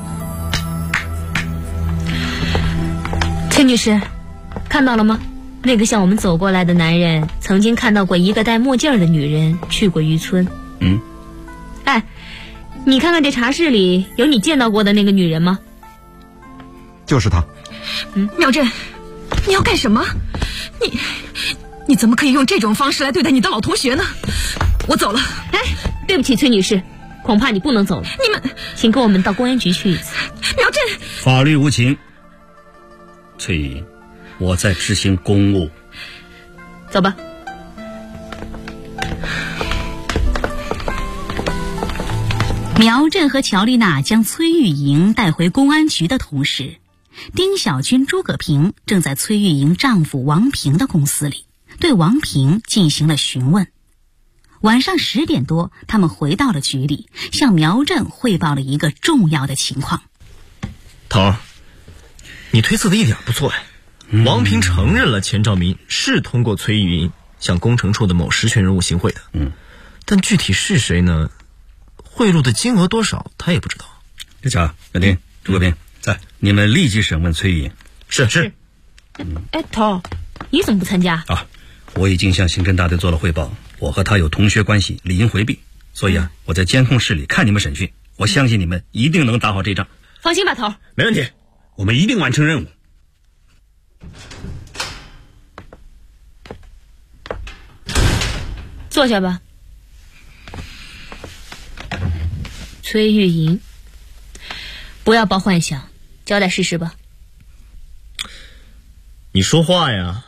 崔女士，看到了吗？那个向我们走过来的男人曾经看到过一个戴墨镜的女人去过渔村。哎，你看看这茶室里有你见到过的那个女人吗？ 就是她。 苗振，你要干什么？你怎么可以用这种方式来对待你的老同学呢？我走了。 哎，对不起，崔女士，恐怕你不能走了。 你们， 请跟我们到公安局去一次。 苗振， 法律无情。翠云，我在执行公务。 走吧。 苗振和乔丽娜将崔玉莹带回公安局的同时，丁小军、诸葛平正在崔玉莹丈夫王平的公司里，对王平进行了询问。晚上10点多，他们回到了局里，向苗振汇报了一个重要的情况。 头儿，你推测的一点不错哎。王平承认了钱兆明是通过崔玉莹向工程处的某实权人物行贿的。但具体是谁呢？贿赂的金额多少，他也不知道。 小乔、小丁、诸葛平，在，你们立即审问崔玉莹。 是。 哎，头儿，你怎么不参加？ 我已经向刑侦大队做了汇报，我和他有同学关系，理应回避。所以我在监控室里看你们审讯，我相信你们一定能打好这仗。 放心吧，头儿。 没问题，我们一定完成任务。 坐下吧。崔玉莹，不要抱幻想，交代事实吧。 你说话呀。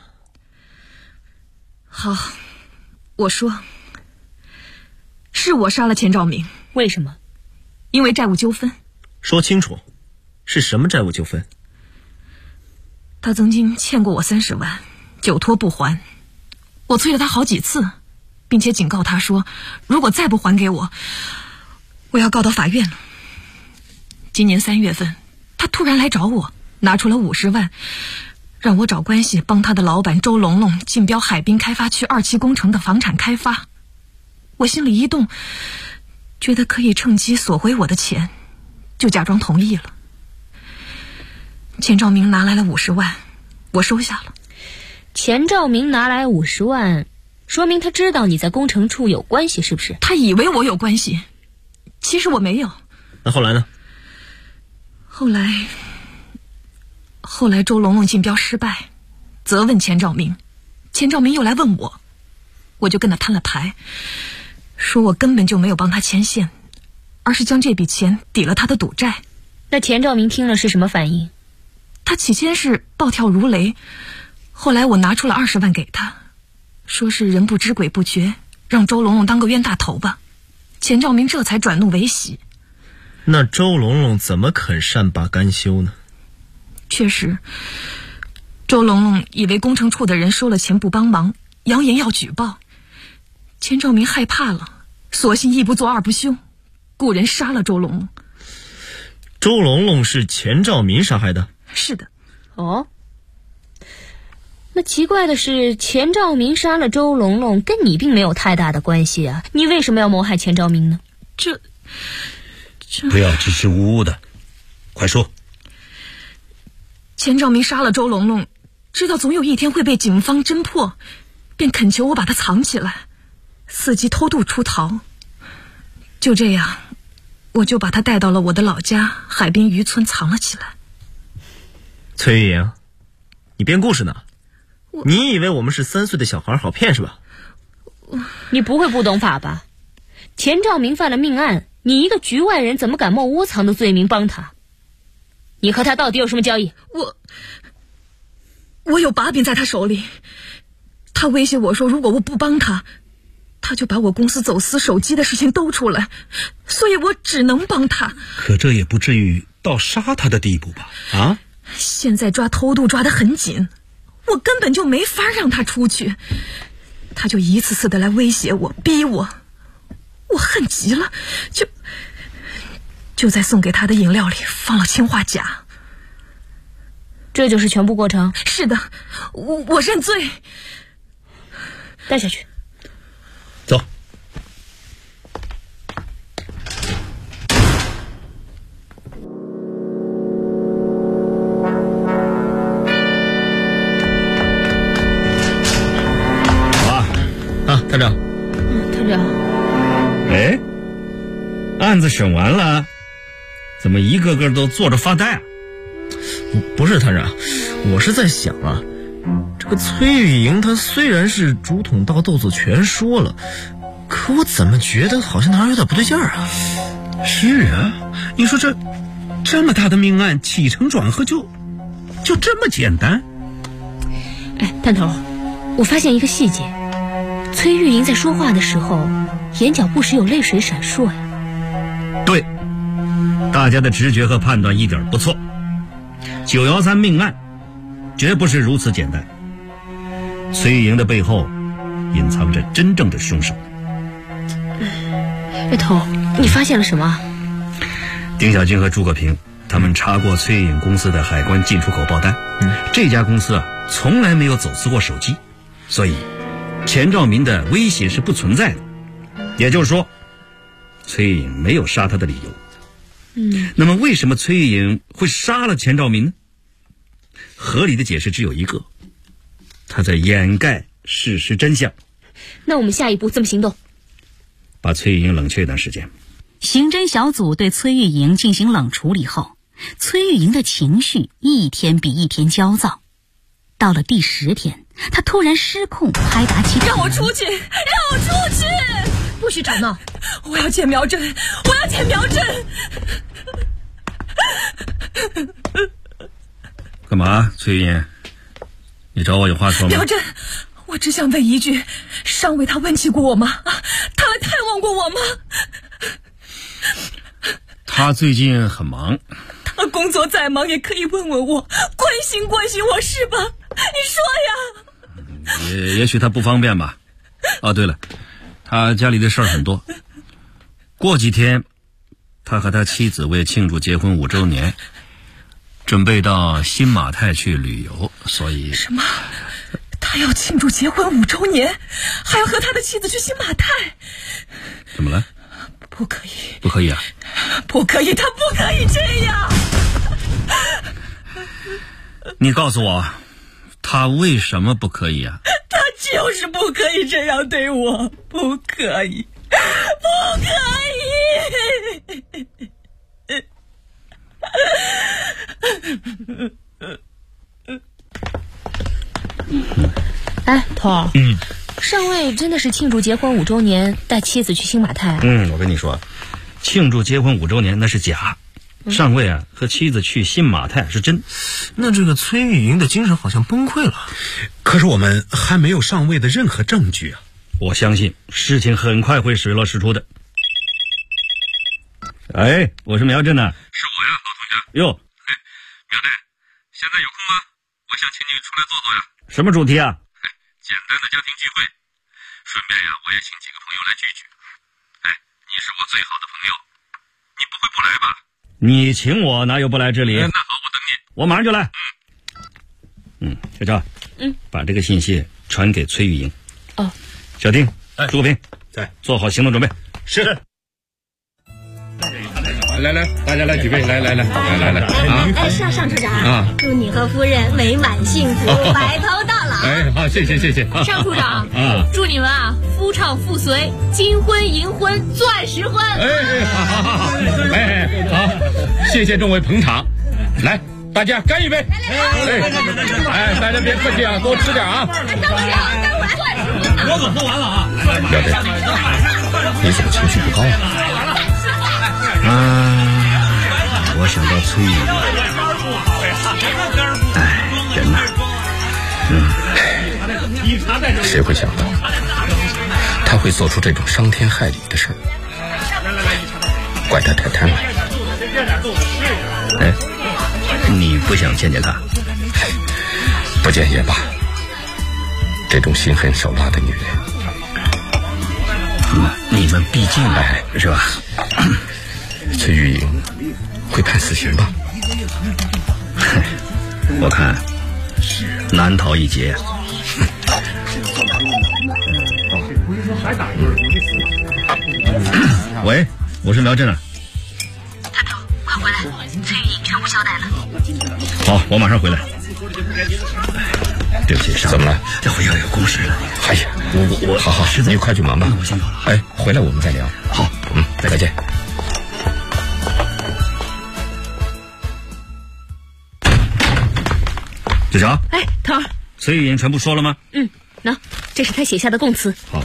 好，我说，是我杀了钱兆明。 为什么？ 因为债务纠纷。 说清楚，是什么债务纠纷？ 他曾经欠过我30万，久拖不还。我催了他好几次，并且警告他说，如果再不还给我，我要告到法院了。今年3月份，他突然来找我，拿出了50万，让我找关系帮他的老板周龙龙竞标海滨开发区2期工程的房产开发。我心里一动，觉得可以趁机索回我的钱，就假装同意了。钱兆明拿来了50万，我收下了。 钱兆明拿来50万，说明他知道你在工程处有关系，是不是？ 他以为我有关系，其实我没有。 那后来呢？ 后来周龙龙竞标失败，责问钱兆明，钱兆明又来问我，我就跟他摊了牌，说我根本就没有帮他牵线，而是将这笔钱抵了他的赌债。 那钱兆明听了是什么反应？ 他起先是暴跳如雷，后来我拿出了20万给他，说是人不知鬼不觉，让周龙龙当个冤大头吧。钱兆明这才转怒为喜。 那周龙龙怎么肯善罢甘休呢？ 确实，周龙龙以为工程处的人收了钱不帮忙，扬言要举报。钱兆明害怕了，索性一不做二不休，雇人杀了周龙龙。 周龙龙是钱兆明杀害的？ 是的。 哦， 那奇怪的是，钱兆明杀了周龙龙，跟你并没有太大的关系啊！你为什么要谋害钱兆明呢？ 这不要支支吾吾的，快说。 钱兆明杀了周龙龙，知道总有一天会被警方侦破，便恳求我把他藏起来，伺机偷渡出逃。就这样，我就把他带到了我的老家海滨渔村藏了起来。 崔玉莹，你编故事呢？你以为我们是3岁的小孩好骗是吧？ 你不会不懂法吧？钱兆明犯了命案，你一个局外人怎么敢冒窝藏的罪名帮他？你和他到底有什么交易？ 我有把柄在他手里，他威胁我说如果我不帮他，他就把我公司走私手机的事情兜出来，所以我只能帮他。 可这也不至于到杀他的地步吧？啊？ 现在抓偷渡抓得很紧，我根本就没法让他出去，他就一次次的来威胁我，逼我，我恨极了，就在送给他的饮料里放了氰化钾。 这就是全部过程？ 是的，我认罪。 带下去。 走。 探长。 探长。 哎，案子审完了，怎么一个个都坐着发呆啊？ 不是探长，我是在想啊，这个崔玉莹她虽然是竹筒倒豆子全说了，可我怎么觉得好像哪儿有点不对劲儿啊？ 是啊，你说这么大的命案，起承转合就这么简单？ 哎，探头，我发现一个细节。崔玉莹在说话的时候，眼角不时有泪水闪烁呀。 对，大家的直觉和判断一点不错。913命案绝不是如此简单，崔玉莹的背后隐藏着真正的凶手。 头，你发现了什么？ 丁小军和诸葛平他们查过崔玉莹公司的海关进出口报单，这家公司从来没有走私过手机，所以钱兆民的威胁是不存在的，也就是说，崔玉莹没有杀他的理由。那么为什么崔玉莹会杀了钱兆民呢？合理的解释只有一个，他在掩盖事实真相。 那我们下一步怎么行动？ 把崔玉莹冷却一段时间。 刑侦小组对崔玉莹进行冷处理后，崔玉莹的情绪一天比一天焦躁。到了第10天，他突然失控，拍打起让我出去，让我出去！ 不许吵闹！ 我要见苗振，我要见苗振！ 干嘛，崔玉莹？你找我有话说吗？ 苗振，我只想问一句，上尉他问起过我吗？他来探望过我吗？ 他最近很忙。 他工作再忙也可以问问我，关心关心我是吧？你说呀。 也许他不方便吧。哦，对了，他家里的事儿很多。过几天他和他妻子为庆祝结婚5周年，准备到新马泰去旅游，所以什么？他要庆祝结婚5周年，还要和他的妻子去新马泰？ 怎么了？ 不可以。 不可以啊？ 不可以，他不可以这样。 你告诉我，他为什么不可以啊？ 他就是不可以这样对我，不可以，不可以。 哎，头儿，上尉真的是庆祝结婚5周年，带妻子去新马泰？ 我跟你说，庆祝结婚5周年那是假，上尉和妻子去新马泰是真。 那这个崔玉莹的精神好像崩溃了。 可是我们还没有上尉的任何证据啊！ 我相信事情很快会水落石出的。哎，我是苗振呢。 是我呀，老同学。 哟， 苗振，现在有空吗？我想请你出来坐坐呀。 什么主题啊？ 简单的家庭聚会，顺便呀，我也请几个朋友来聚聚。哎，你是我最好的朋友，你不会不来吧？ 你请我哪有不来之理？ 那好，我等你， 我马上就来。小赵， 把这个信息传给崔玉莹。 哦， 小丁，朱国平，在做好行动准备。 是。来，大家来举杯，来啊！ 上处长祝你和夫人美满幸福，白头到老。 好，谢谢。 上处长祝你们夫唱妇随，金婚银婚钻石婚。 好，谢谢众位捧场，来，大家干一杯！大家别客气啊，多吃点啊！ 我可喝完了啊！ 表弟，你怎么情绪不高我想到崔玉，人呐， 谁会想到他会做出这种伤天害理的事儿？怪他太贪婪。 你不想见见他？ 不见也罢。这种心狠手辣的女人， 你们毕竟是吧？ 崔玉莹会判死刑吧？ 我看难逃一劫。喂，我是苗震啊。 探头，快回来！崔玉莹全部交代了。 好，我马上回来。对不起， 怎么了？ 这回要有公事了。 哎呀，我好，你快去忙吧。 我先走了。 回来我们再聊。 好， 再见。 队长。 头儿。 崔玉莹全部说了吗？ 这是他写下的供词。 好。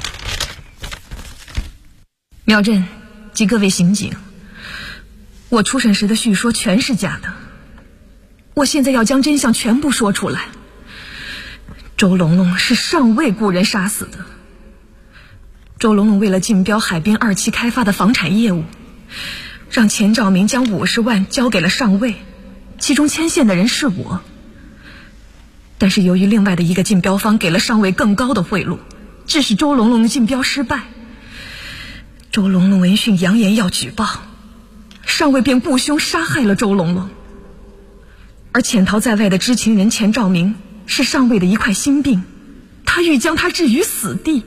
苗震及各位刑警，我初审时的叙说全是假的，我现在要将真相全部说出来。周龙龙是上尉雇人杀死的。周龙龙为了竞标海滨2期开发的房产业务，让钱兆明将50万交给了上尉，其中牵线的人是我。但是由于另外的一个竞标方给了上尉更高的贿赂，致使周龙龙的竞标失败。周龙龙闻讯扬言要举报，上尉便雇凶杀害了周龙龙。而潜逃在外的知情人钱兆明是上尉的一块心病，他欲将他置于死地，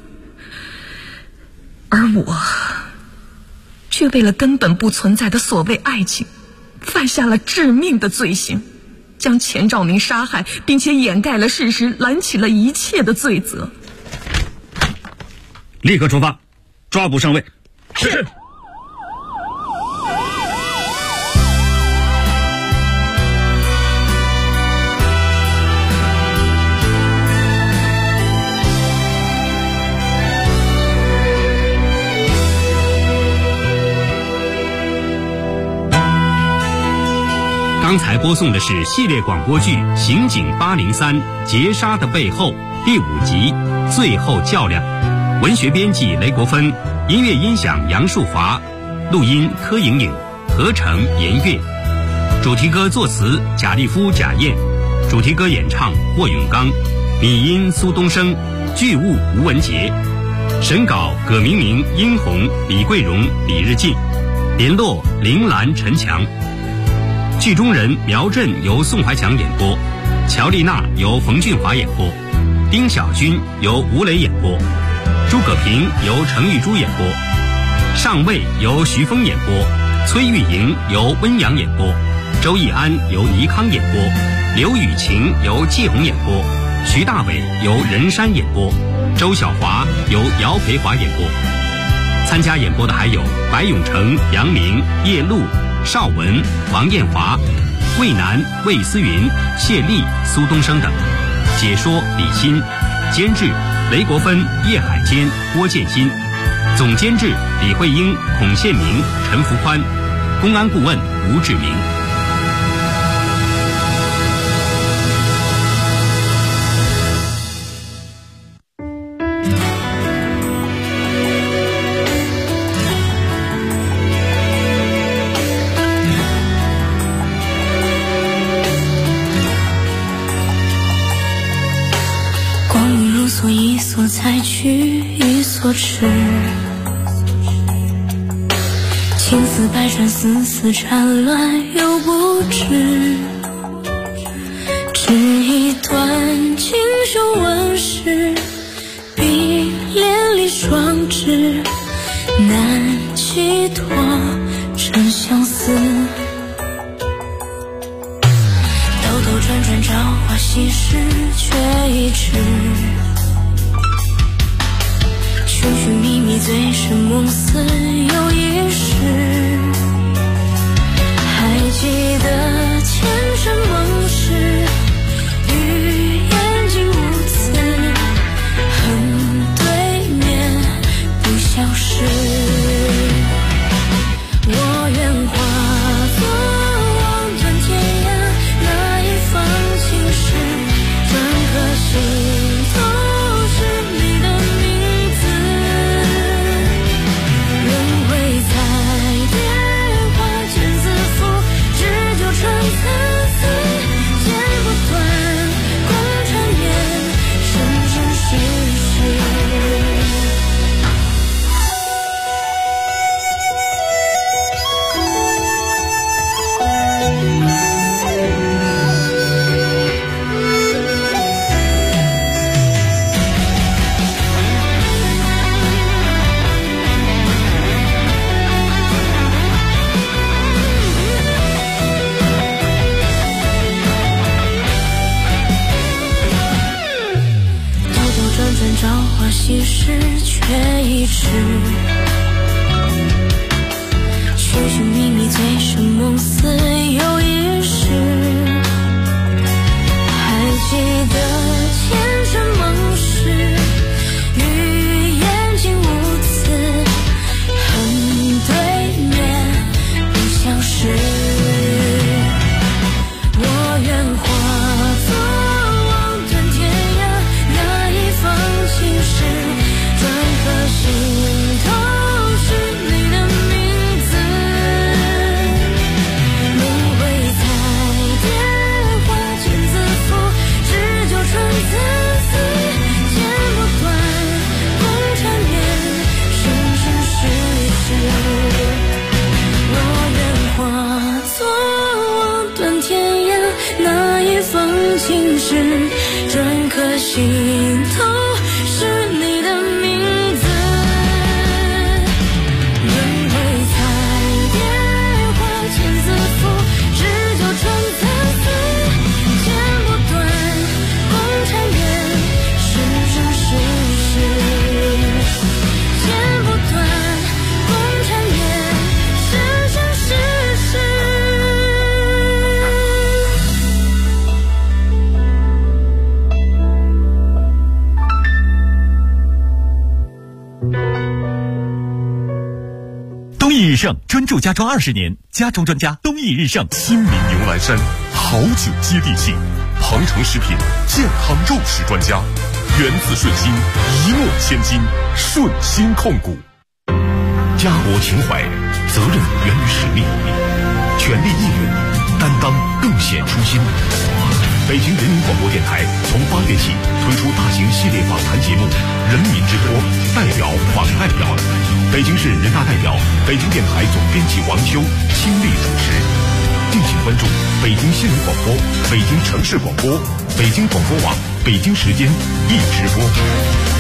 而我却为了根本不存在的所谓爱情，犯下了致命的罪行，将钱兆明杀害，并且掩盖了事实，揽起了一切的罪责。 立刻出发，抓捕上尉。 是。 刚才播送的是系列广播剧《刑警803劫杀的背后》第5集《最后较量》，文学编辑雷国芬，音乐音响杨树华，录音柯莹莹，合成严月，主题歌作词贾立夫、贾燕，主题歌演唱霍永刚，拟音苏东升，剧务吴文杰，审稿葛明明、殷红、李桂荣、李日进，联络林兰、陈强。剧中人苗震由宋怀强演播，乔丽娜由冯俊华演播，丁小军由吴磊演播，诸葛平由程玉珠演播，上尉由徐峰演播，崔玉莹由温阳演播，周义安由倪康演播，刘雨晴由季红演播，徐大伟由任山演播，周小华由姚培华演播。参加演播的还有白永成、杨明、叶璐、邵文、王艳华、魏楠、魏思云、谢丽、苏东升等。解说李欣，监制雷国芬、叶海坚、郭建新，总监制李慧英、孔宪明、陈福宽，公安顾问吴志明。 一所采取一所吃，情丝百转，丝丝缠乱又不知， 织一段锦绣纹饰，碧连理双枝，难寄托真相思。兜兜转转朝花夕拾，却一迟。寻寻觅觅，醉生梦死又一世。还记得前尘梦事，与眼睛无词，恨对面不消失。我愿化作望断天涯那一方青石，篆刻心头是你的名字。轮回彩蝶花间自负，只纠缠参差，剪不断共缠绵，生生世世。朝花夕拾，却一迟。寻寻觅觅，醉生梦死又一世。还记得前尘梦事，与眼睛无词，恨对面不相识。我愿化作望断天涯那一方青石，篆刻心头是你的名字。轮回彩蝶花间自负，只纠缠参差，剪不断共缠绵，生生世世。我愿化作望断天涯那一方青石，篆刻心头是你的名字。轮回彩蝶花间自负，只纠缠参差，剪不断共缠绵，生生世世。剪不断共缠绵，生生世世。 东益日盛专注家装20年，家装专家东益日盛。 新民牛栏山好酒接地气，鹏程食品健康肉食专家，源自顺心，一诺千金，顺心控股。家国情怀，责任源于实力，全力以赴，担当更显初心。北京人民广播电台从8月起推出大型系列访谈节目《人民之播》，代表访代表，北京市人大代表、北京电台总编辑王秋亲力主持。敬请关注北京新闻广播、北京城市广播、北京广播网北京时间一直播。